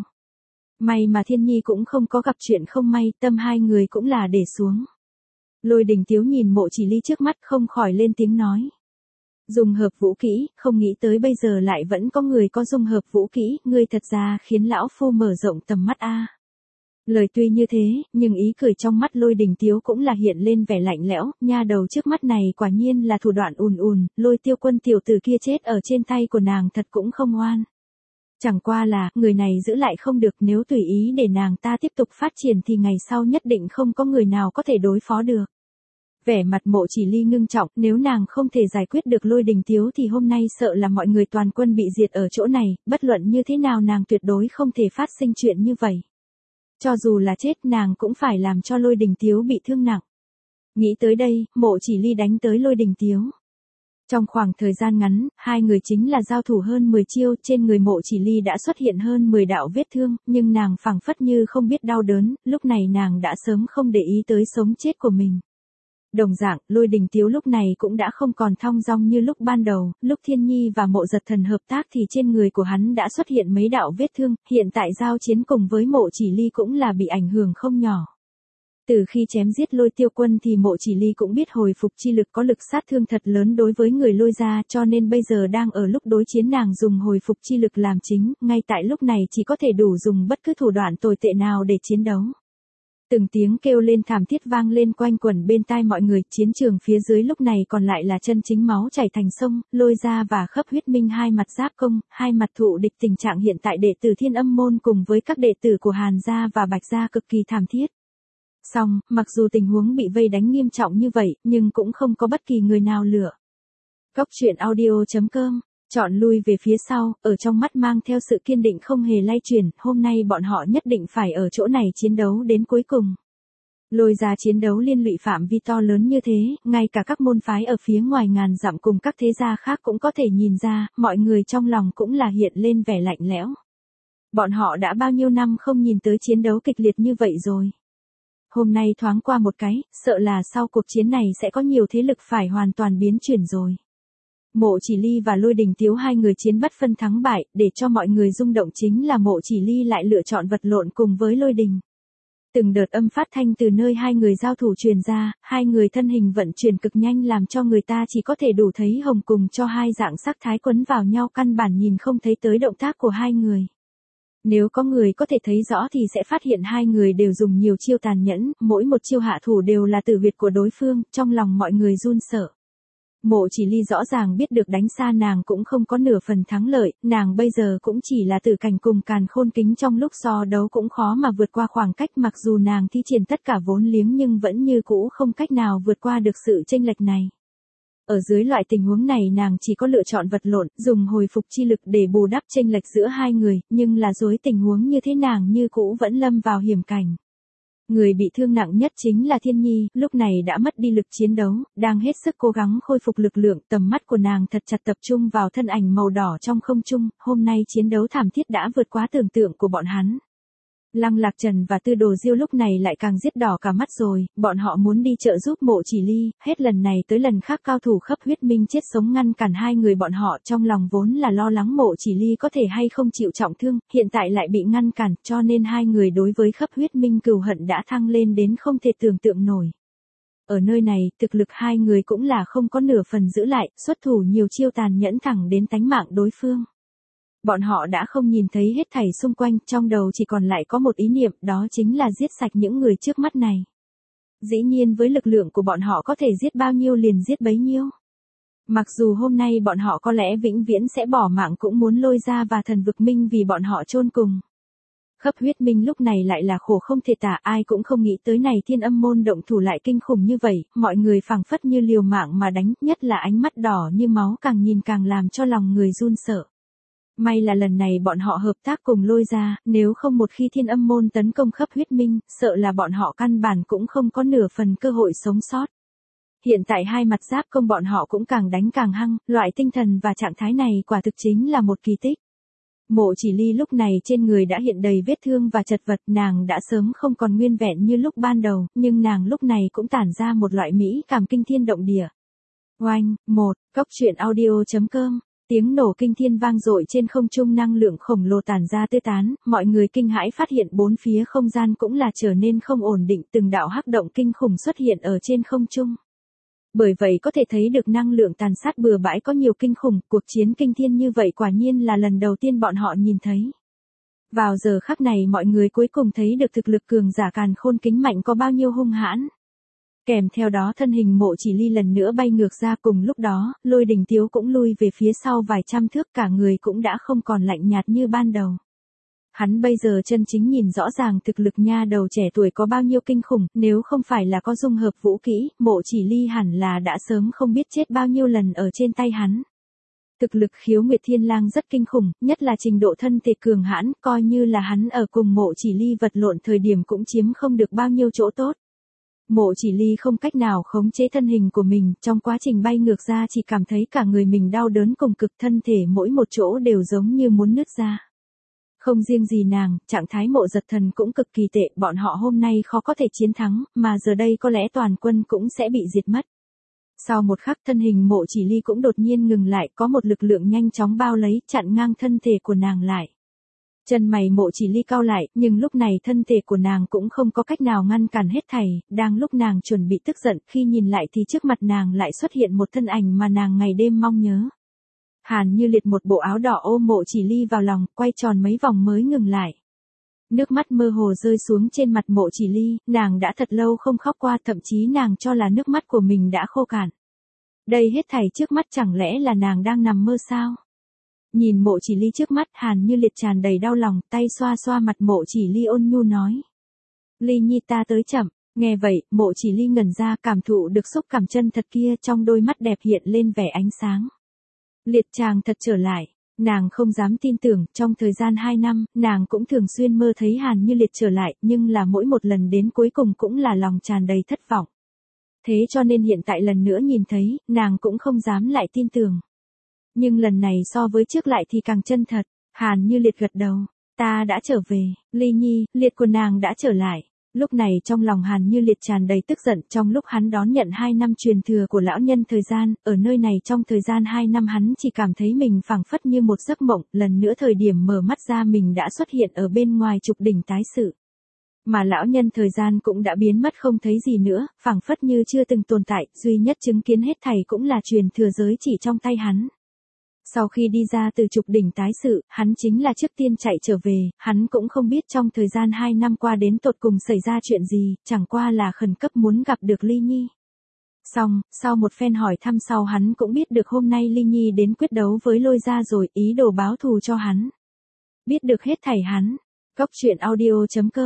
May mà Thiên Nhi cũng không có gặp chuyện không may, tâm hai người cũng là để xuống. Lôi Đình Tiếu nhìn Mộ Chỉ Ly trước mắt không khỏi lên tiếng nói. Dùng hợp vũ kỹ, không nghĩ tới bây giờ lại vẫn có người có dùng hợp vũ kỹ, ngươi thật ra khiến lão phu mở rộng tầm mắt a. Lời tuy như thế, nhưng ý cười trong mắt Lôi Đình Tiếu cũng là hiện lên vẻ lạnh lẽo, nha đầu trước mắt này quả nhiên là thủ đoạn ùn ùn, Lôi Tiêu Quân tiểu tử kia chết ở trên tay của nàng thật cũng không oan. Chẳng qua là, người này giữ lại không được, nếu tùy ý để nàng ta tiếp tục phát triển thì ngày sau nhất định không có người nào có thể đối phó được. Vẻ mặt Mộ Chỉ Ly ngưng trọng, nếu nàng không thể giải quyết được Lôi Đình Tiếu thì hôm nay sợ là mọi người toàn quân bị diệt ở chỗ này, bất luận như thế nào nàng tuyệt đối không thể phát sinh chuyện như vậy. Cho dù là chết nàng cũng phải làm cho Lôi Đình Tiếu bị thương nặng. Nghĩ tới đây, Mộ Chỉ Ly đánh tới Lôi Đình Tiếu. Trong khoảng thời gian ngắn, hai người chính là giao thủ hơn mười chiêu, trên người Mộ Chỉ Ly đã xuất hiện hơn mười đạo vết thương, nhưng nàng phảng phất như không biết đau đớn, lúc này nàng đã sớm không để ý tới sống chết của mình. Đồng dạng, Lôi Đình Tiếu lúc này cũng đã không còn thong dong như lúc ban đầu, lúc Thiên Nhi và Mộ Giật Thần hợp tác thì trên người của hắn đã xuất hiện mấy đạo vết thương, hiện tại giao chiến cùng với Mộ Chỉ Ly cũng là bị ảnh hưởng không nhỏ. Từ khi chém giết Lôi Tiêu Quân thì Mộ Chỉ Ly cũng biết hồi phục chi lực có lực sát thương thật lớn đối với người Lôi gia, cho nên bây giờ đang ở lúc đối chiến nàng dùng hồi phục chi lực làm chính, ngay tại lúc này chỉ có thể đủ dùng bất cứ thủ đoạn tồi tệ nào để chiến đấu. Từng tiếng kêu lên thảm thiết vang lên quanh quẩn bên tai mọi người, chiến trường phía dưới lúc này còn lại là chân chính máu chảy thành sông, Lôi gia và Khấp Huyết Minh hai mặt giáp công, hai mặt thụ địch, tình trạng hiện tại đệ tử Thiên Âm môn cùng với các đệ tử của Hàn gia và Bạch gia cực kỳ thảm thiết. Song, mặc dù tình huống bị vây đánh nghiêm trọng như vậy, nhưng cũng không có bất kỳ người nào lựa. Cốc Truyện Audio chấm com chọn lui về phía sau, ở trong mắt mang theo sự kiên định không hề lay chuyển, hôm nay bọn họ nhất định phải ở chỗ này chiến đấu đến cuối cùng. Lôi gia chiến đấu liên lụy phạm vi to lớn như thế, ngay cả các môn phái ở phía ngoài ngàn dặm cùng các thế gia khác cũng có thể nhìn ra, mọi người trong lòng cũng là hiện lên vẻ lạnh lẽo. Bọn họ đã bao nhiêu năm không nhìn tới chiến đấu kịch liệt như vậy rồi. Hôm nay thoáng qua một cái, sợ là sau cuộc chiến này sẽ có nhiều thế lực phải hoàn toàn biến chuyển rồi. Mộ Chỉ Ly và Lôi Đình Tiếu hai người chiến bất phân thắng bại, để cho mọi người rung động chính là Mộ Chỉ Ly lại lựa chọn vật lộn cùng với Lôi Đình. Từng đợt âm phát thanh từ nơi hai người giao thủ truyền ra, hai người thân hình vận chuyển cực nhanh làm cho người ta chỉ có thể đủ thấy hồng cùng cho hai dạng sắc thái quấn vào nhau, căn bản nhìn không thấy tới động tác của hai người. Nếu có người có thể thấy rõ thì sẽ phát hiện hai người đều dùng nhiều chiêu tàn nhẫn, mỗi một chiêu hạ thủ đều là tử huyệt của đối phương, trong lòng mọi người run sợ. Mộ Chỉ Ly rõ ràng biết được đánh xa nàng cũng không có nửa phần thắng lợi, nàng bây giờ cũng chỉ là tử cảnh cùng càn khôn kính, trong lúc so đấu cũng khó mà vượt qua khoảng cách, mặc dù nàng thi triển tất cả vốn liếng nhưng vẫn như cũ không cách nào vượt qua được sự chênh lệch này. Ở dưới loại tình huống này nàng chỉ có lựa chọn vật lộn, dùng hồi phục chi lực để bù đắp chênh lệch giữa hai người, nhưng là dưới tình huống như thế nàng như cũ vẫn lâm vào hiểm cảnh. Người bị thương nặng nhất chính là Thiên Nhi, lúc này đã mất đi lực chiến đấu, đang hết sức cố gắng khôi phục lực lượng, tầm mắt của nàng thật chặt tập trung vào thân ảnh màu đỏ trong không trung, hôm nay chiến đấu thảm thiết đã vượt quá tưởng tượng của bọn hắn. Lăng Lạc Trần và Tư Đồ Diêu lúc này lại càng giết đỏ cả mắt rồi, bọn họ muốn đi trợ giúp Mộ Chỉ Ly, hết lần này tới lần khác cao thủ khắp huyết minh chết sống ngăn cản hai người bọn họ, trong lòng vốn là lo lắng Mộ Chỉ Ly có thể hay không chịu trọng thương, hiện tại lại bị ngăn cản, cho nên hai người đối với khắp huyết minh cừu hận đã thăng lên đến không thể tưởng tượng nổi. Ở nơi này, thực lực hai người cũng là không có nửa phần giữ lại, xuất thủ nhiều chiêu tàn nhẫn thẳng đến tánh mạng đối phương. Bọn họ đã không nhìn thấy hết thảy xung quanh, trong đầu chỉ còn lại có một ý niệm, đó chính là giết sạch những người trước mắt này. Dĩ nhiên với lực lượng của bọn họ có thể giết bao nhiêu liền giết bấy nhiêu. Mặc dù hôm nay bọn họ có lẽ vĩnh viễn sẽ bỏ mạng cũng muốn Lôi Gia và Thần Vực Minh vì bọn họ chôn cùng. Khắp huyết minh lúc này lại là khổ không thể tả, ai cũng không nghĩ tới này Thiên Âm môn động thủ lại kinh khủng như vậy, mọi người phảng phất như liều mạng mà đánh, nhất là ánh mắt đỏ như máu càng nhìn càng làm cho lòng người run sợ. May là lần này bọn họ hợp tác cùng Lôi Gia, nếu không một khi Thiên Âm môn tấn công khắp huyết minh, sợ là bọn họ căn bản cũng không có nửa phần cơ hội sống sót. Hiện tại hai mặt giáp công bọn họ cũng càng đánh càng hăng, loại tinh thần và trạng thái này quả thực chính là một kỳ tích. Mộ Chỉ Ly lúc này trên người đã hiện đầy vết thương và chật vật, nàng đã sớm không còn nguyên vẹn như lúc ban đầu, nhưng nàng lúc này cũng tản ra một loại mỹ cảm kinh thiên động địa. Oanh, một, cốc truyện audio chấm com. Tiếng nổ kinh thiên vang dội trên không trung, năng lượng khổng lồ tản ra tê tán, mọi người kinh hãi phát hiện bốn phía không gian cũng là trở nên không ổn định, từng đạo hắc động kinh khủng xuất hiện ở trên không trung. Bởi vậy có thể thấy được năng lượng tàn sát bừa bãi có nhiều kinh khủng, cuộc chiến kinh thiên như vậy quả nhiên là lần đầu tiên bọn họ nhìn thấy. Vào giờ khắc này mọi người cuối cùng thấy được thực lực cường giả càn khôn kính mạnh có bao nhiêu hung hãn. Kèm theo đó thân hình Mộ Chỉ Ly lần nữa bay ngược ra, cùng lúc đó, Lôi Đình Tiếu cũng lui về phía sau vài trăm thước, cả người cũng đã không còn lạnh nhạt như ban đầu. Hắn bây giờ chân chính nhìn rõ ràng thực lực nha đầu trẻ tuổi có bao nhiêu kinh khủng, nếu không phải là có dung hợp vũ kỹ, Mộ Chỉ Ly hẳn là đã sớm không biết chết bao nhiêu lần ở trên tay hắn. Thực lực Khiếu Nguyệt Thiên Lang rất kinh khủng, nhất là trình độ thân thể cường hãn, coi như là hắn ở cùng Mộ Chỉ Ly vật lộn thời điểm cũng chiếm không được bao nhiêu chỗ tốt. Mộ Chỉ Ly không cách nào khống chế thân hình của mình, trong quá trình bay ngược ra chỉ cảm thấy cả người mình đau đớn cùng cực, thân thể mỗi một chỗ đều giống như muốn nứt ra. Không riêng gì nàng, trạng thái Mộ Giật Thần cũng cực kỳ tệ, bọn họ hôm nay khó có thể chiến thắng, mà giờ đây có lẽ toàn quân cũng sẽ bị diệt mất. Sau một khắc thân hình Mộ Chỉ Ly cũng đột nhiên ngừng lại, có một lực lượng nhanh chóng bao lấy, chặn ngang thân thể của nàng lại. Chân mày Mộ Chỉ Ly cau lại, nhưng lúc này thân thể của nàng cũng không có cách nào ngăn cản hết thảy, đang lúc nàng chuẩn bị tức giận, khi nhìn lại thì trước mặt nàng lại xuất hiện một thân ảnh mà nàng ngày đêm mong nhớ. Hàn Như Liệt một bộ áo đỏ ôm Mộ Chỉ Ly vào lòng, quay tròn mấy vòng mới ngừng lại. Nước mắt mơ hồ rơi xuống trên mặt Mộ Chỉ Ly, nàng đã thật lâu không khóc qua, thậm chí nàng cho là nước mắt của mình đã khô cạn. Đây hết thảy trước mắt chẳng lẽ là nàng đang nằm mơ sao? Nhìn Mộ Chỉ Ly trước mắt, Hàn Như Liệt tràn đầy đau lòng, tay xoa xoa mặt Mộ Chỉ Ly ôn nhu nói. Ly Nhi ta tới chậm, nghe vậy, Mộ Chỉ Ly ngẩn ra, cảm thụ được xúc cảm chân thật kia, trong đôi mắt đẹp hiện lên vẻ ánh sáng. Liệt chàng thật trở lại, nàng không dám tin tưởng, trong thời gian hai năm, nàng cũng thường xuyên mơ thấy Hàn Như Liệt trở lại, nhưng là mỗi một lần đến cuối cùng cũng là lòng tràn đầy thất vọng. Thế cho nên hiện tại lần nữa nhìn thấy, nàng cũng không dám lại tin tưởng. Nhưng lần này so với trước lại thì càng chân thật, Hàn Như Liệt gật đầu, ta đã trở về, Ly Nhi, liệt của nàng đã trở lại. Lúc này trong lòng Hàn Như Liệt tràn đầy tức giận, trong lúc hắn đón nhận hai năm truyền thừa của lão nhân thời gian, ở nơi này trong thời gian hai năm hắn chỉ cảm thấy mình phảng phất như một giấc mộng, lần nữa thời điểm mở mắt ra mình đã xuất hiện ở bên ngoài trục đỉnh tái sự. Mà lão nhân thời gian cũng đã biến mất không thấy gì nữa, phảng phất như chưa từng tồn tại, duy nhất chứng kiến hết thảy cũng là truyền thừa giới chỉ trong tay hắn. Sau khi đi ra từ trục đỉnh tái sự, hắn chính là trước tiên chạy trở về, hắn cũng không biết trong thời gian hai năm qua đến tột cùng xảy ra chuyện gì, chẳng qua là khẩn cấp muốn gặp được Ly Nhi. Xong, sau một phen hỏi thăm sau hắn cũng biết được hôm nay Ly Nhi đến quyết đấu với Lôi Gia rồi, ý đồ báo thù cho hắn. Biết được hết thảy hắn. Cốc truyện audio chấm com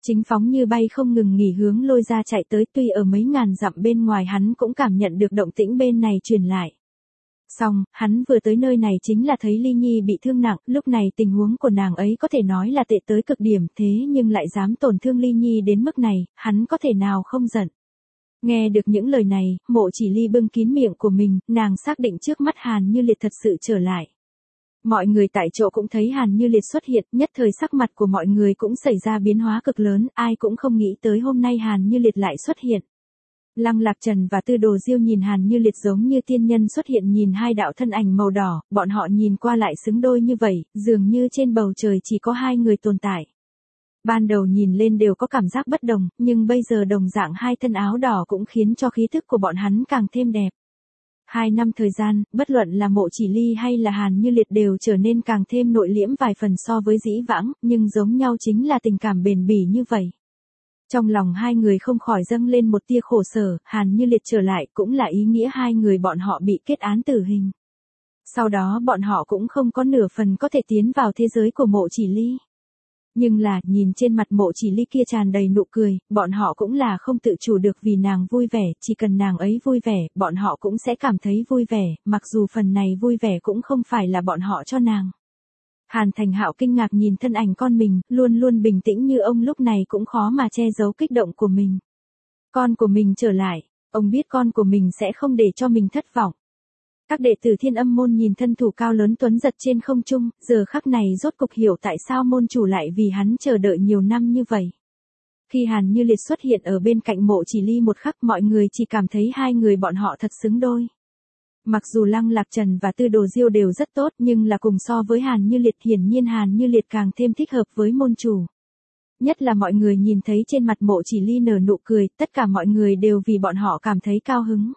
Chính phóng như bay không ngừng nghỉ hướng Lôi Gia chạy tới, tuy ở mấy ngàn dặm bên ngoài hắn cũng cảm nhận được động tĩnh bên này truyền lại. Xong, hắn vừa tới nơi này chính là thấy Ly Nhi bị thương nặng, lúc này tình huống của nàng ấy có thể nói là tệ tới cực điểm, thế nhưng lại dám tổn thương Ly Nhi đến mức này, hắn có thể nào không giận. Nghe được những lời này, Mộ Chỉ Ly bưng kín miệng của mình, nàng xác định trước mắt Hàn Như Liệt thật sự trở lại. Mọi người tại chỗ cũng thấy Hàn Như Liệt xuất hiện, nhất thời sắc mặt của mọi người cũng xảy ra biến hóa cực lớn, ai cũng không nghĩ tới hôm nay Hàn Như Liệt lại xuất hiện. Lăng Lạc Trần và Tư Đồ Diêu nhìn Hàn Như Liệt giống như tiên nhân xuất hiện, nhìn hai đạo thân ảnh màu đỏ, bọn họ nhìn qua lại xứng đôi như vậy, dường như trên bầu trời chỉ có hai người tồn tại. Ban đầu nhìn lên đều có cảm giác bất đồng, nhưng bây giờ đồng dạng hai thân áo đỏ cũng khiến cho khí thức của bọn hắn càng thêm đẹp. Hai năm thời gian, bất luận là Mộ Chỉ Ly hay là Hàn Như Liệt đều trở nên càng thêm nội liễm vài phần so với dĩ vãng, nhưng giống nhau chính là tình cảm bền bỉ như vậy. Trong lòng hai người không khỏi dâng lên một tia khổ sở, Hàn Như Liệt trở lại cũng là ý nghĩa hai người bọn họ bị kết án tử hình. Sau đó bọn họ cũng không có nửa phần có thể tiến vào thế giới của Mộ Chỉ Ly. Nhưng là, nhìn trên mặt Mộ Chỉ Ly kia tràn đầy nụ cười, bọn họ cũng là không tự chủ được vì nàng vui vẻ, chỉ cần nàng ấy vui vẻ, bọn họ cũng sẽ cảm thấy vui vẻ, mặc dù phần này vui vẻ cũng không phải là bọn họ cho nàng. Hàn Thành Hạo kinh ngạc nhìn thân ảnh con mình, luôn luôn bình tĩnh như ông lúc này cũng khó mà che giấu kích động của mình. Con của mình trở lại, ông biết con của mình sẽ không để cho mình thất vọng. Các đệ tử Thiên Âm môn nhìn thân thủ cao lớn tuấn giật trên không trung, giờ khắc này rốt cục hiểu tại sao môn chủ lại vì hắn chờ đợi nhiều năm như vậy. Khi Hàn Như Liệt xuất hiện ở bên cạnh Mộ Chỉ Ly một khắc, mọi người chỉ cảm thấy hai người bọn họ thật xứng đôi. Mặc dù Lăng Lạc Trần và Tư Đồ Diêu đều rất tốt, nhưng là cùng so với Hàn Như Liệt, hiển nhiên Hàn Như Liệt càng thêm thích hợp với môn chủ. Nhất là mọi người nhìn thấy trên mặt Mộ Chỉ Ly nở nụ cười, tất cả mọi người đều vì bọn họ cảm thấy cao hứng.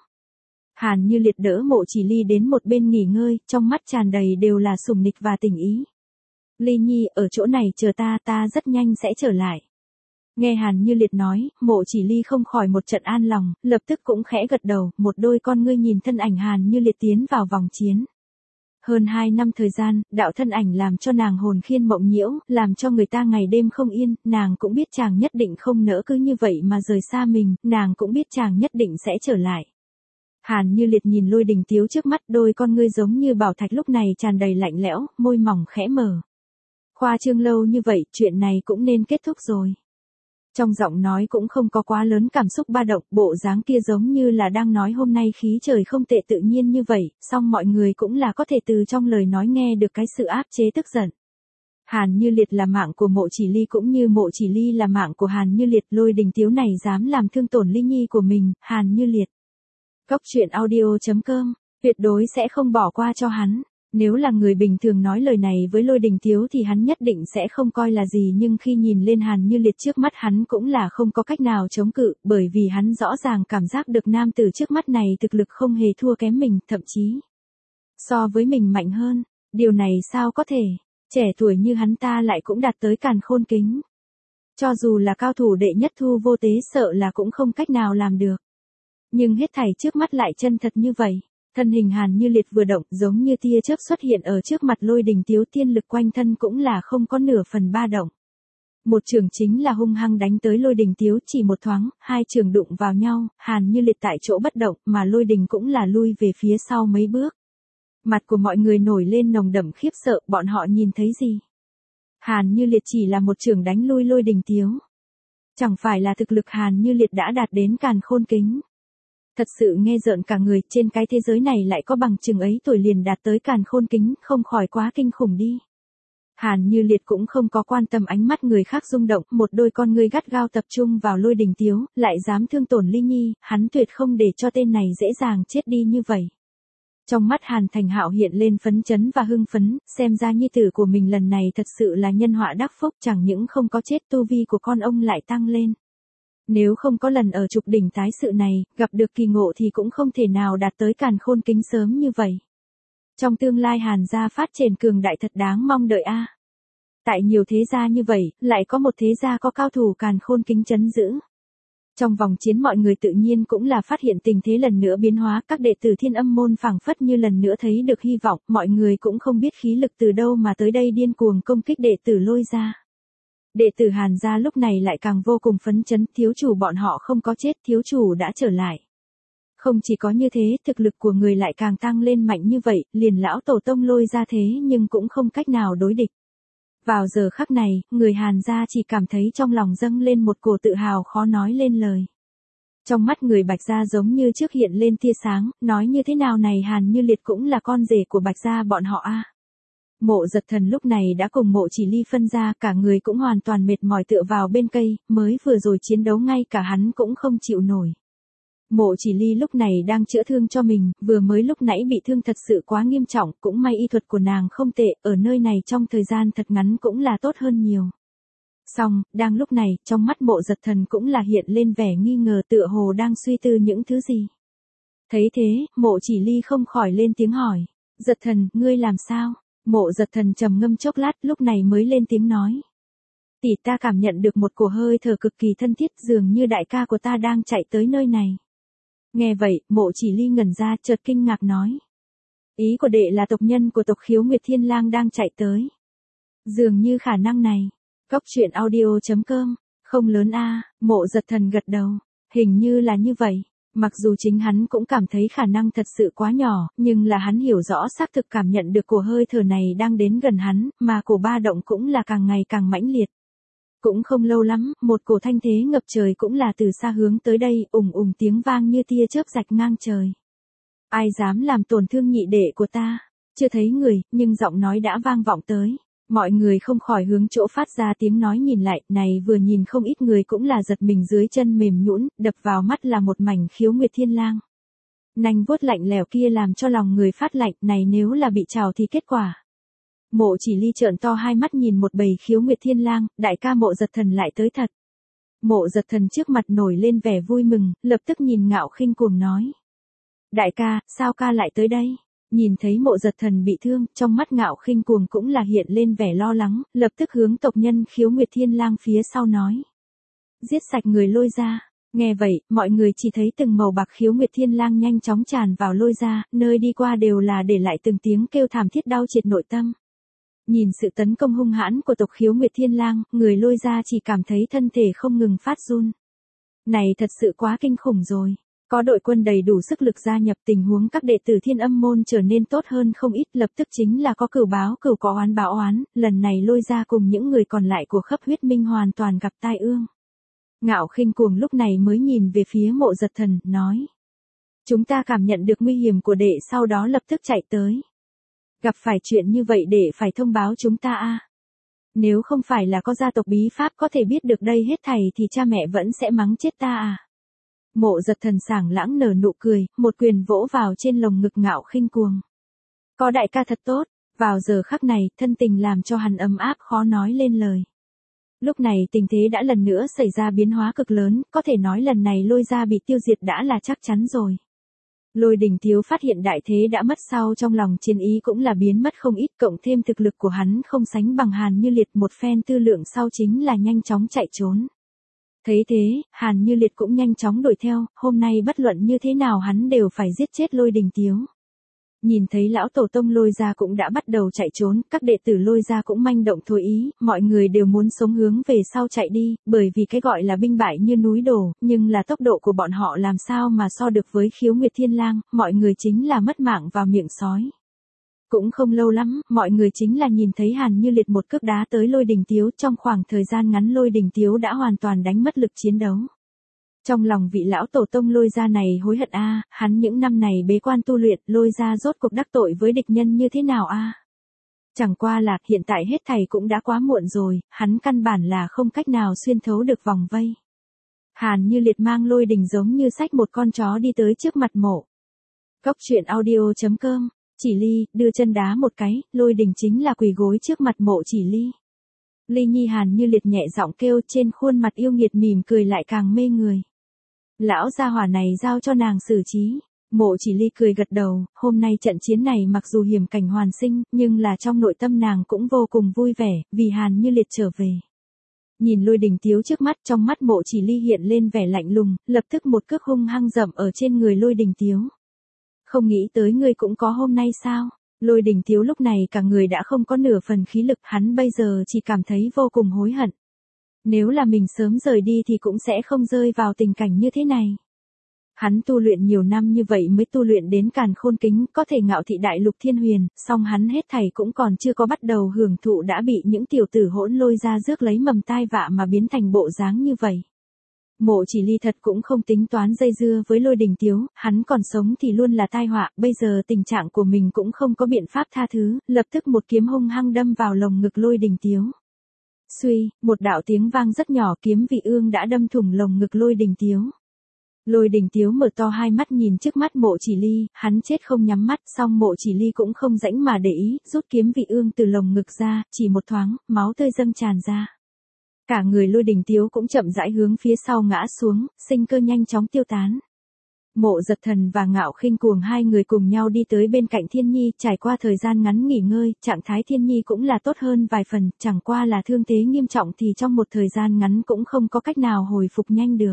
Hàn Như Liệt đỡ Mộ Chỉ Ly đến một bên nghỉ ngơi, trong mắt tràn đầy đều là sủng nịch và tình ý. Ly Nhi, ở chỗ này chờ ta, ta rất nhanh sẽ trở lại. Nghe Hàn Như Liệt nói, Mộ Chỉ Ly không khỏi một trận an lòng, lập tức cũng khẽ gật đầu, một đôi con ngươi nhìn thân ảnh Hàn Như Liệt tiến vào vòng chiến. Hơn hai năm thời gian, đạo thân ảnh làm cho nàng hồn khiên mộng nhiễu, làm cho người ta ngày đêm không yên, nàng cũng biết chàng nhất định không nỡ cứ như vậy mà rời xa mình, nàng cũng biết chàng nhất định sẽ trở lại. Hàn Như Liệt nhìn Lôi Đình Tiếu trước mắt, đôi con ngươi giống như bảo thạch lúc này tràn đầy lạnh lẽo, môi mỏng khẽ mở. Khoa trương lâu như vậy, chuyện này cũng nên kết thúc rồi. Trong giọng nói cũng không có quá lớn cảm xúc ba động, bộ dáng kia giống như là đang nói hôm nay khí trời không tệ tự nhiên như vậy, song mọi người cũng là có thể từ trong lời nói nghe được cái sự áp chế tức giận. Hàn Như Liệt là mạng của Mộ Chỉ Ly cũng như Mộ Chỉ Ly là mạng của Hàn Như Liệt, Lôi Đình Tiếu này dám làm thương tổn Ly Nhi của mình, Hàn Như Liệt. Cốc truyện audio chấm com, tuyệt đối sẽ không bỏ qua cho hắn. Nếu là người bình thường nói lời này với Lôi Đình Tiếu thì hắn nhất định sẽ không coi là gì, nhưng khi nhìn lên Hàn Như Liệt trước mắt hắn cũng là không có cách nào chống cự, bởi vì hắn rõ ràng cảm giác được nam tử trước mắt này thực lực không hề thua kém mình, thậm chí so với mình mạnh hơn. Điều này sao có thể, trẻ tuổi như hắn ta lại cũng đạt tới càn khôn kính. Cho dù là cao thủ đệ nhất Thu Vô Tế sợ là cũng không cách nào làm được. Nhưng hết thảy trước mắt lại chân thật như vậy. Thân hình Hàn Như Liệt vừa động, giống như tia chớp xuất hiện ở trước mặt Lôi Đình Tiếu, tiên lực quanh thân cũng là không có nửa phần ba động. Một trường chính là hung hăng đánh tới Lôi Đình Tiếu, chỉ một thoáng, hai trường đụng vào nhau, Hàn Như Liệt tại chỗ bất động, mà Lôi Đình cũng là lui về phía sau mấy bước. Mặt của mọi người nổi lên nồng đậm khiếp sợ, bọn họ nhìn thấy gì? Hàn Như Liệt chỉ là một trường đánh lui Lôi Đình Tiếu. Chẳng phải là thực lực Hàn Như Liệt đã đạt đến càn khôn kính. Thật sự nghe rợn cả người, trên cái thế giới này lại có bằng chừng ấy tuổi liền đạt tới càn khôn kính, không khỏi quá kinh khủng đi. Hàn Như Liệt cũng không có quan tâm ánh mắt người khác rung động, một đôi con ngươi gắt gao tập trung vào Lôi Đình Tiếu, lại dám thương tổn Ly Nhi, hắn tuyệt không để cho tên này dễ dàng chết đi như vậy. Trong mắt Hàn Thành Hạo hiện lên phấn chấn và hưng phấn, xem ra nhi tử của mình lần này thật sự là nhân họa đắc phúc, chẳng những không có chết, tu vi của con ông lại tăng lên. Nếu không có lần ở trục đỉnh tái sự này, gặp được kỳ ngộ thì cũng không thể nào đạt tới càn khôn kính sớm như vậy. Trong tương lai Hàn gia phát triển cường đại thật đáng mong đợi a. Tại nhiều thế gia như vậy, lại có một thế gia có cao thủ càn khôn kính trấn giữ. Trong vòng chiến mọi người tự nhiên cũng là phát hiện tình thế lần nữa biến hóa, các đệ tử Thiên Âm môn phảng phất như lần nữa thấy được hy vọng, mọi người cũng không biết khí lực từ đâu mà tới đây điên cuồng công kích đệ tử Lôi gia. Đệ tử Hàn gia lúc này lại càng vô cùng phấn chấn, thiếu chủ bọn họ không có chết, thiếu chủ đã trở lại. Không chỉ có như thế, thực lực của người lại càng tăng lên mạnh như vậy, liền lão tổ tông Lôi gia thế nhưng cũng không cách nào đối địch. Vào giờ khắc này, người Hàn gia chỉ cảm thấy trong lòng dâng lên một cổ tự hào khó nói lên lời. Trong mắt người Bạch gia giống như trước hiện lên tia sáng, nói như thế nào này Hàn Như Liệt cũng là con rể của Bạch gia bọn họ a. Mộ Giật Thần lúc này đã cùng Mộ Chỉ Ly phân ra, cả người cũng hoàn toàn mệt mỏi tựa vào bên cây, mới vừa rồi chiến đấu ngay cả hắn cũng không chịu nổi. Mộ Chỉ Ly lúc này đang chữa thương cho mình, vừa mới lúc nãy bị thương thật sự quá nghiêm trọng, cũng may y thuật của nàng không tệ, ở nơi này trong thời gian thật ngắn cũng là tốt hơn nhiều. Xong, đang lúc này, trong mắt Mộ Giật Thần cũng là hiện lên vẻ nghi ngờ tựa hồ đang suy tư những thứ gì. Thấy thế, Mộ Chỉ Ly không khỏi lên tiếng hỏi, Giật Thần, ngươi làm sao? Mộ Giật Thần trầm ngâm chốc lát lúc này mới lên tiếng nói. Tỷ ta cảm nhận được một cổ hơi thở cực kỳ thân thiết dường như đại ca của ta đang chạy tới nơi này. Nghe vậy, Mộ Chỉ Ly ngẩn ra chợt kinh ngạc nói. Ý của đệ là tộc nhân của tộc Khiếu Nguyệt Thiên Lang đang chạy tới. Dường như khả năng này. Cốc truyện audio chấm com, không lớn a. Mộ Giật Thần gật đầu. Hình như là như vậy. Mặc dù chính hắn cũng cảm thấy khả năng thật sự quá nhỏ, nhưng là hắn hiểu rõ xác thực cảm nhận được cổ hơi thở này đang đến gần hắn, mà cổ ba động cũng là càng ngày càng mãnh liệt. Cũng không lâu lắm, một cổ thanh thế ngập trời cũng là từ xa hướng tới đây, ùng ùng tiếng vang như tia chớp rạch ngang trời. Ai dám làm tổn thương nhị đệ của ta? Chưa thấy người, nhưng giọng nói đã vang vọng tới. Mọi người không khỏi hướng chỗ phát ra tiếng nói nhìn lại, này vừa nhìn không ít người cũng là giật mình dưới chân mềm nhũn, đập vào mắt là một mảnh Khiếu Nguyệt Thiên Lang. Nanh vuốt lạnh lẽo kia làm cho lòng người phát lạnh, này nếu là bị trào thì kết quả. Mộ Chỉ Ly trợn to hai mắt nhìn một bầy Khiếu Nguyệt Thiên Lang, đại ca Mộ Giật Thần lại tới thật. Mộ Giật Thần trước mặt nổi lên vẻ vui mừng, lập tức nhìn Ngạo Khinh cuồng nói. Đại ca, sao ca lại tới đây? Nhìn thấy Mộ Giật Thần bị thương, trong mắt Ngạo Khinh cuồng cũng là hiện lên vẻ lo lắng, lập tức hướng tộc nhân Khiếu Nguyệt Thiên Lang phía sau nói. Giết sạch người Lôi gia. Nghe vậy, mọi người chỉ thấy từng màu bạc Khiếu Nguyệt Thiên Lang nhanh chóng tràn vào Lôi gia, nơi đi qua đều là để lại từng tiếng kêu thảm thiết đau triệt nội tâm. Nhìn sự tấn công hung hãn của tộc Khiếu Nguyệt Thiên Lang, người Lôi gia chỉ cảm thấy thân thể không ngừng phát run. Này thật sự quá kinh khủng rồi. Có đội quân đầy đủ sức lực gia nhập, tình huống các đệ tử Thiên Âm môn trở nên tốt hơn không ít, lập tức chính là có cửu báo cửu có oán báo oán, lần này Lôi gia cùng những người còn lại của Khắp Huyết Minh hoàn toàn gặp tai ương. Ngạo Khinh cuồng lúc này mới nhìn về phía Mộ Giật Thần, nói. Chúng ta cảm nhận được nguy hiểm của đệ sau đó lập tức chạy tới. Gặp phải chuyện như vậy đệ phải thông báo chúng ta a. Nếu không phải là có gia tộc bí pháp có thể biết được đây hết thảy thì cha mẹ vẫn sẽ mắng chết ta à. Mộ Giật Thần sảng lãng nở nụ cười, một quyền vỗ vào trên lồng ngực Ngạo Khinh cuồng. Có đại ca thật tốt, vào giờ khắc này, thân tình làm cho hắn ấm áp khó nói lên lời. Lúc này tình thế đã lần nữa xảy ra biến hóa cực lớn, có thể nói lần này Lôi gia bị tiêu diệt đã là chắc chắn rồi. Lôi Đình Thiếu phát hiện đại thế đã mất sau trong lòng chiến ý cũng là biến mất không ít, cộng thêm thực lực của hắn không sánh bằng Hàn Như Liệt, một phen tư lượng sau chính là nhanh chóng chạy trốn. Thấy thế, Hàn Như Liệt cũng nhanh chóng đuổi theo, hôm nay bất luận như thế nào hắn đều phải giết chết Lôi Đình Thiếu. Nhìn thấy lão tổ tông Lôi gia cũng đã bắt đầu chạy trốn, các đệ tử Lôi gia cũng manh động thôi ý, mọi người đều muốn sống hướng về sau chạy đi, bởi vì cái gọi là binh bại như núi đổ, nhưng là tốc độ của bọn họ làm sao mà so được với Khiếu Nguyệt Thiên Lang, mọi người chính là mất mạng vào miệng sói. Cũng không lâu lắm, mọi người chính là nhìn thấy Hàn Như Liệt một cước đá tới Lôi Đình Thiếu, trong khoảng thời gian ngắn Lôi Đình Thiếu đã hoàn toàn đánh mất lực chiến đấu. Trong lòng vị lão tổ tông Lôi gia này hối hận a, hắn những năm này bế quan tu luyện, Lôi gia rốt cuộc đắc tội với địch nhân như thế nào a? Chẳng qua là hiện tại hết thảy cũng đã quá muộn rồi, hắn căn bản là không cách nào xuyên thấu được vòng vây. Hàn Như Liệt mang Lôi Đình giống như xách một con chó đi tới trước mặt mộ. Cốc truyện audio chấm com, Chỉ Ly, đưa chân đá một cái, Lôi Đình chính là quỳ gối trước mặt mộ Chỉ Ly. Ly Nhi Hàn Như Liệt nhẹ giọng kêu, trên khuôn mặt yêu nghiệt mỉm cười lại càng mê người. Lão gia hỏa này giao cho nàng xử trí. Mộ Chỉ Ly cười gật đầu, hôm nay trận chiến này mặc dù hiểm cảnh hoàn sinh, nhưng là trong nội tâm nàng cũng vô cùng vui vẻ, vì Hàn Như Liệt trở về. Nhìn Lôi Đình Thiếu trước mắt, trong mắt Mộ Chỉ Ly hiện lên vẻ lạnh lùng, lập tức một cước hung hăng dậm ở trên người Lôi Đình Thiếu. Không nghĩ tới ngươi cũng có hôm nay sao? Lôi Đình Thiếu lúc này cả người đã không có nửa phần khí lực, hắn bây giờ chỉ cảm thấy vô cùng hối hận. Nếu là mình sớm rời đi thì cũng sẽ không rơi vào tình cảnh như thế này. Hắn tu luyện nhiều năm như vậy mới tu luyện đến càn khôn kính, có thể ngạo thị đại lục thiên huyền, song hắn hết thảy cũng còn chưa có bắt đầu hưởng thụ đã bị những tiểu tử hỗn lôi ra rước lấy mầm tai vạ mà biến thành bộ dáng như vậy. Mộ Chỉ Ly thật cũng không tính toán dây dưa với Lôi Đình Tiếu, hắn còn sống thì luôn là tai họa, bây giờ tình trạng của mình cũng không có biện pháp tha thứ, lập tức một kiếm hung hăng đâm vào lồng ngực Lôi Đình Tiếu. Suy, một đạo tiếng vang rất nhỏ, kiếm vị ương đã đâm thủng lồng ngực Lôi Đình Tiếu. Lôi Đình Tiếu mở to hai mắt nhìn trước mắt Mộ Chỉ Ly, hắn chết không nhắm mắt, song Mộ Chỉ Ly cũng không rãnh mà để ý, rút kiếm vị ương từ lồng ngực ra, chỉ một thoáng, máu tươi dâng tràn ra. Cả người Lôi Đình Tiếu cũng chậm rãi hướng phía sau ngã xuống, sinh cơ nhanh chóng tiêu tán. Mộ Giật Thần và Ngạo Khinh Cuồng hai người cùng nhau đi tới bên cạnh Thiên Nhi, trải qua thời gian ngắn nghỉ ngơi, trạng thái Thiên Nhi cũng là tốt hơn vài phần, chẳng qua là thương thế nghiêm trọng thì trong một thời gian ngắn cũng không có cách nào hồi phục nhanh được.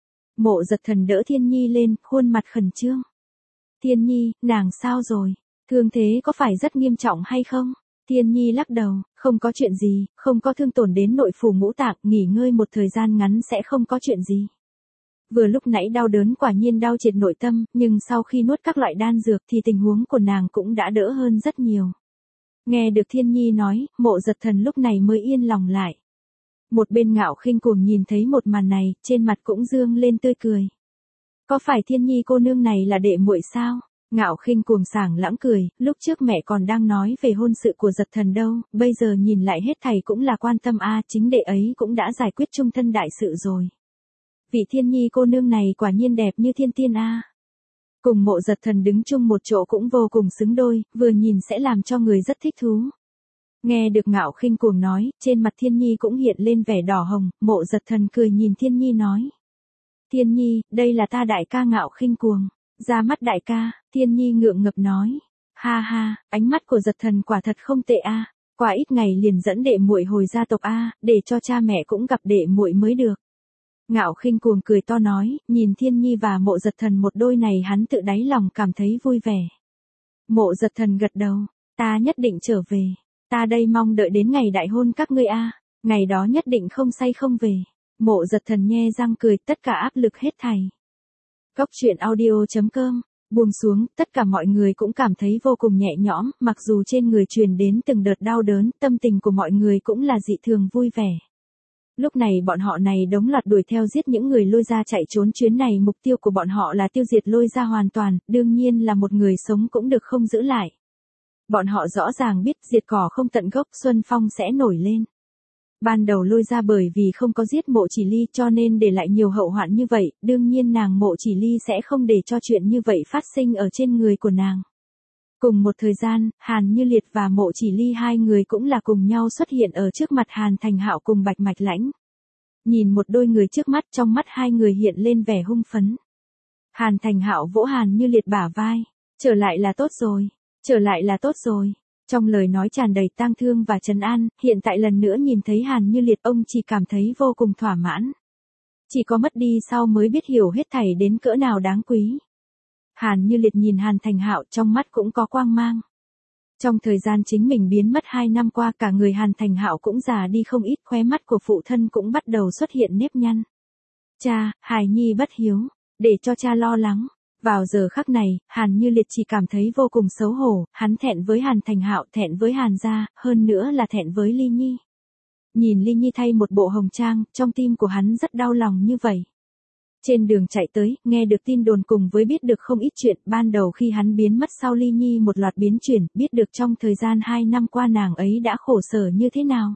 Mộ Giật Thần đỡ Thiên Nhi lên, khuôn mặt khẩn trương. Thiên Nhi, nàng sao rồi? Thương thế có phải rất nghiêm trọng hay không? Thiên Nhi lắc đầu, không có chuyện gì, không có thương tổn đến nội phủ ngũ tạng, nghỉ ngơi một thời gian ngắn sẽ không có chuyện gì. Vừa lúc nãy đau đớn quả nhiên đau triệt nội tâm, nhưng sau khi nuốt các loại đan dược thì tình huống của nàng cũng đã đỡ hơn rất nhiều. Nghe được Thiên Nhi nói, Mộ Giật Thần lúc này mới yên lòng lại. Một bên Ngạo Khinh Cuồng nhìn thấy một màn này, trên mặt cũng dương lên tươi cười. Có phải Thiên Nhi cô nương này là đệ muội sao? Ngạo Khinh Cuồng sảng lãng cười, lúc trước mẹ còn đang nói về hôn sự của Giật Thần đâu, bây giờ nhìn lại hết thảy cũng là quan tâm a, chính đệ ấy cũng đã giải quyết chung thân đại sự rồi. Vị Thiên Nhi cô nương này quả nhiên đẹp như thiên tiên a. Cùng Mộ Giật Thần đứng chung một chỗ cũng vô cùng xứng đôi, vừa nhìn sẽ làm cho người rất thích thú. Nghe được Ngạo Khinh Cuồng nói, trên mặt Thiên Nhi cũng hiện lên vẻ đỏ hồng, Mộ Giật Thần cười nhìn Thiên Nhi nói. Thiên Nhi, đây là ta đại ca Ngạo Khinh Cuồng. Ra mắt đại ca, Thiên Nhi ngượng ngập nói. Ha ha, ánh mắt của Giật Thần quả thật không tệ a. Qua ít ngày liền dẫn đệ muội hồi gia tộc a, để cho cha mẹ cũng gặp đệ muội mới được. Ngạo Khinh Cuồng cười to nói, nhìn Thiên Nhi và Mộ Giật Thần một đôi này hắn tự đáy lòng cảm thấy vui vẻ. Mộ Giật Thần gật đầu, ta nhất định trở về. Ta đây mong đợi đến ngày đại hôn các ngươi a, ngày đó nhất định không say không về. Mộ Giật Thần nhe răng cười, tất cả áp lực hết thảy. Cốc truyện audio chấm com, buông xuống, tất cả mọi người cũng cảm thấy vô cùng nhẹ nhõm, mặc dù trên người truyền đến từng đợt đau đớn, tâm tình của mọi người cũng là dị thường vui vẻ. Lúc này bọn họ này đống loạt đuổi theo giết những người Lôi gia chạy trốn, chuyến này mục tiêu của bọn họ là tiêu diệt Lôi gia hoàn toàn, đương nhiên là một người sống cũng được không giữ lại. Bọn họ rõ ràng biết diệt cỏ không tận gốc, Xuân Phong sẽ nổi lên. Ban đầu Lôi gia bởi vì không có giết Mộ Chỉ Ly cho nên để lại nhiều hậu hoạn như vậy, đương nhiên nàng Mộ Chỉ Ly sẽ không để cho chuyện như vậy phát sinh ở trên người của nàng. Cùng một thời gian, Hàn Như Liệt và Mộ Chỉ Ly hai người cũng là cùng nhau xuất hiện ở trước mặt Hàn Thành Hạo cùng Bạch Mạch Lãnh. Nhìn một đôi người trước mắt, trong mắt hai người hiện lên vẻ hung phấn. Hàn Thành Hạo vỗ Hàn Như Liệt bả vai, trở lại là tốt rồi, trở lại là tốt rồi. Trong lời nói tràn đầy tang thương và trấn an, hiện tại lần nữa nhìn thấy Hàn Như Liệt ông chỉ cảm thấy vô cùng thỏa mãn. Chỉ có mất đi sau mới biết hiểu hết thảy đến cỡ nào đáng quý. Hàn Như Liệt nhìn Hàn Thành Hạo, trong mắt cũng có quang mang. Trong thời gian chính mình biến mất hai năm qua, cả người Hàn Thành Hạo cũng già đi không ít, khóe mắt của phụ thân cũng bắt đầu xuất hiện nếp nhăn. Cha, hài nhi bất hiếu, để cho cha lo lắng. Vào giờ khắc này, Hàn Như Liệt chỉ cảm thấy vô cùng xấu hổ, hắn thẹn với Hàn Thành Hạo, thẹn với Hàn gia, hơn nữa là thẹn với Ly Nhi. Nhìn Ly Nhi thay một bộ hồng trang, trong tim của hắn rất đau lòng như vậy. Trên đường chạy tới, nghe được tin đồn cùng với biết được không ít chuyện, ban đầu khi hắn biến mất sau Ly Nhi một loạt biến chuyển, biết được trong thời gian hai năm qua nàng ấy đã khổ sở như thế nào.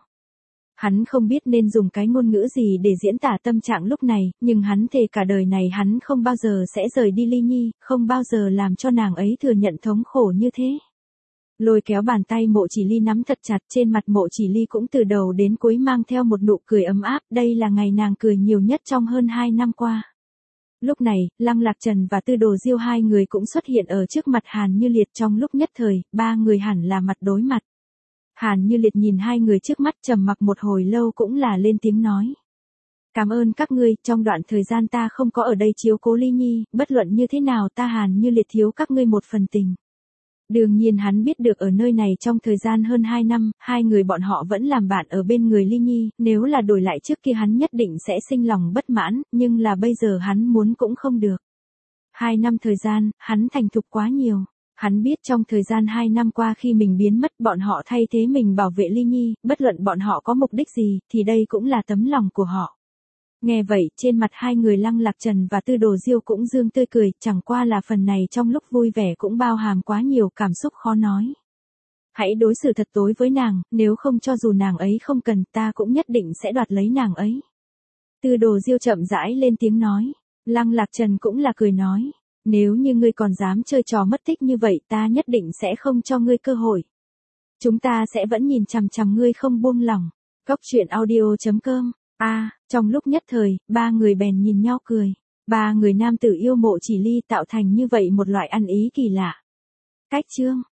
Hắn không biết nên dùng cái ngôn ngữ gì để diễn tả tâm trạng lúc này, nhưng hắn thề cả đời này hắn không bao giờ sẽ rời đi Ly Nhi, không bao giờ làm cho nàng ấy thừa nhận thống khổ như thế. Lôi kéo bàn tay Mộ Chỉ Ly nắm thật chặt, trên mặt Mộ Chỉ Ly cũng từ đầu đến cuối mang theo một nụ cười ấm áp, đây là ngày nàng cười nhiều nhất trong hơn hai năm qua. Lúc này, Lăng Lạc Trần và Tư Đồ Diêu hai người cũng xuất hiện ở trước mặt Hàn Như Liệt, trong lúc nhất thời, ba người hẳn là mặt đối mặt. Hàn Như Liệt nhìn hai người trước mắt trầm mặc một hồi lâu cũng là lên tiếng nói. Cảm ơn các ngươi, trong đoạn thời gian ta không có ở đây chiếu cố Ly Nhi, bất luận như thế nào ta Hàn Như Liệt thiếu các ngươi một phần tình. Đương nhiên hắn biết được ở nơi này trong thời gian hơn hai năm, hai người bọn họ vẫn làm bạn ở bên người Ly Nhi, nếu là đổi lại trước kia hắn nhất định sẽ sinh lòng bất mãn, nhưng là bây giờ hắn muốn cũng không được. Hai năm thời gian, hắn thành thục quá nhiều. Hắn biết trong thời gian hai năm qua khi mình biến mất bọn họ thay thế mình bảo vệ Ly Nhi, bất luận bọn họ có mục đích gì, thì đây cũng là tấm lòng của họ. Nghe vậy, trên mặt hai người Lăng Lạc Trần và Tư Đồ Diêu cũng dương tươi cười, chẳng qua là phần này trong lúc vui vẻ cũng bao hàm quá nhiều cảm xúc khó nói. Hãy đối xử thật tối với nàng, nếu không cho dù nàng ấy không cần, ta cũng nhất định sẽ đoạt lấy nàng ấy. Tư Đồ Diêu chậm rãi lên tiếng nói. Lăng Lạc Trần cũng là cười nói. Nếu như ngươi còn dám chơi trò mất tích như vậy, ta nhất định sẽ không cho ngươi cơ hội. Chúng ta sẽ vẫn nhìn chằm chằm ngươi không buông lỏng. Cốc truyện audio chấm com. A, à, trong lúc nhất thời, ba người bèn nhìn nhau cười. Ba người nam tử yêu mộ Chỉ Ly tạo thành như vậy một loại ăn ý kỳ lạ. Cách chương